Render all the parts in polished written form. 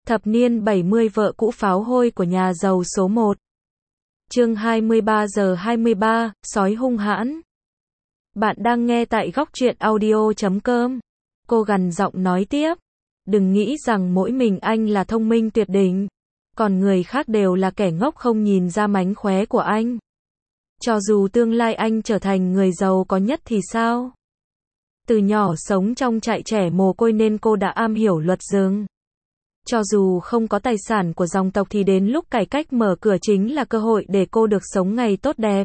Thập niên 70 vợ cũ pháo hôi của nhà giàu số 1. Chương 23 giờ 23, sói hung hãn. Bạn đang nghe tại góc truyện audio.com. Cô gằn giọng nói tiếp. Đừng nghĩ rằng mỗi mình anh là thông minh tuyệt đỉnh. Còn người khác đều là kẻ ngốc không nhìn ra mánh khóe của anh. Cho dù tương lai anh trở thành người giàu có nhất thì sao? Từ nhỏ sống trong trại trẻ mồ côi nên cô đã am hiểu luật rừng. Cho dù không có tài sản của dòng tộc thì đến lúc cải cách mở cửa chính là cơ hội để cô được sống ngày tốt đẹp.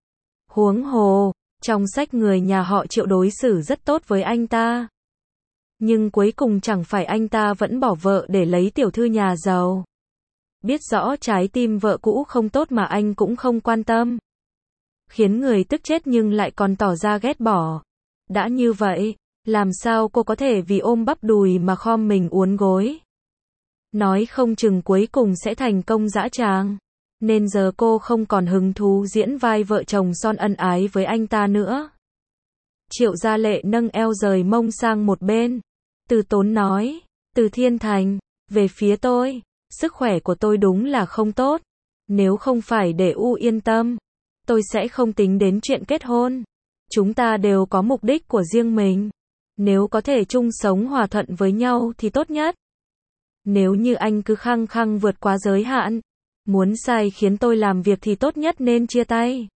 Huống hồ, trong sách người nhà họ Triệu đối xử rất tốt với anh ta. Nhưng cuối cùng chẳng phải anh ta vẫn bỏ vợ để lấy tiểu thư nhà giàu. Biết rõ trái tim vợ cũ không tốt mà anh cũng không quan tâm. Khiến người tức chết nhưng lại còn tỏ ra ghét bỏ. Đã như vậy, làm sao cô có thể vì ôm bắp đùi mà khom mình uốn gối? Nói không chừng cuối cùng sẽ thành công dã tràng. Nên giờ cô không còn hứng thú diễn vai vợ chồng son ân ái với anh ta nữa. Triệu Gia Lệ nâng eo rời mông sang một bên. Từ Tốn nói, Từ Thiên Thành, về phía tôi, sức khỏe của tôi đúng là không tốt. Nếu không phải để U yên tâm, tôi sẽ không tính đến chuyện kết hôn. Chúng ta đều có mục đích của riêng mình. Nếu có thể chung sống hòa thuận với nhau thì tốt nhất. Nếu như anh cứ khăng khăng vượt quá giới hạn, muốn sai khiến tôi làm việc thì tốt nhất nên chia tay.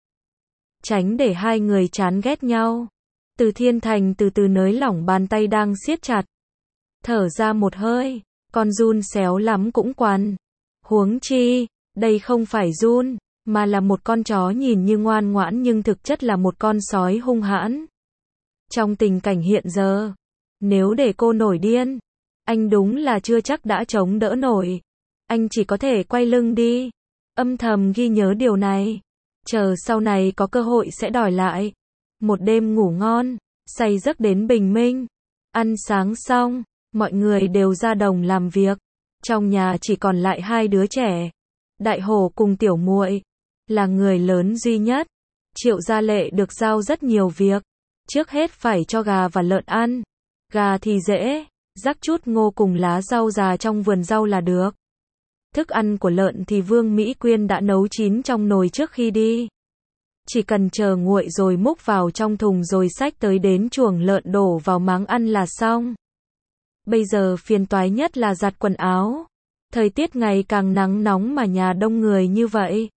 Tránh để hai người chán ghét nhau. Từ Thiên Thành từ từ nới lỏng bàn tay đang siết chặt. Thở ra một hơi, con giun xéo lắm cũng quằn. Huống chi, đây không phải giun, mà là một con chó nhìn như ngoan ngoãn nhưng thực chất là một con sói hung hãn. Trong tình cảnh hiện giờ, nếu để cô nổi điên, anh đúng là chưa chắc đã chống đỡ nổi. Anh chỉ có thể quay lưng đi. Âm thầm ghi nhớ điều này. Chờ sau này có cơ hội sẽ đòi lại. Một đêm ngủ ngon, say giấc đến bình minh. Ăn sáng xong, mọi người đều ra đồng làm việc. Trong nhà chỉ còn lại hai đứa trẻ. Đại Hổ cùng Tiểu Muội là người lớn duy nhất. Triệu Gia Lệ được giao rất nhiều việc. Trước hết phải cho gà và lợn ăn. Gà thì dễ, rắc chút ngô cùng lá rau già trong vườn rau là được. Thức ăn của lợn thì Vương Mỹ Quyên đã nấu chín trong nồi trước khi đi. Chỉ cần chờ nguội rồi múc vào trong thùng rồi xách tới đến chuồng lợn đổ vào máng ăn là xong. Bây giờ phiền toái nhất là giặt quần áo. Thời tiết ngày càng nắng nóng mà nhà đông người như vậy.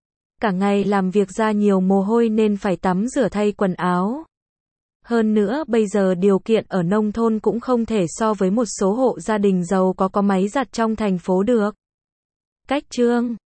Cả ngày làm việc ra nhiều mồ hôi nên phải tắm rửa thay quần áo. Hơn nữa bây giờ điều kiện ở nông thôn cũng không thể so với một số hộ gia đình giàu có máy giặt trong thành phố được. Cách chương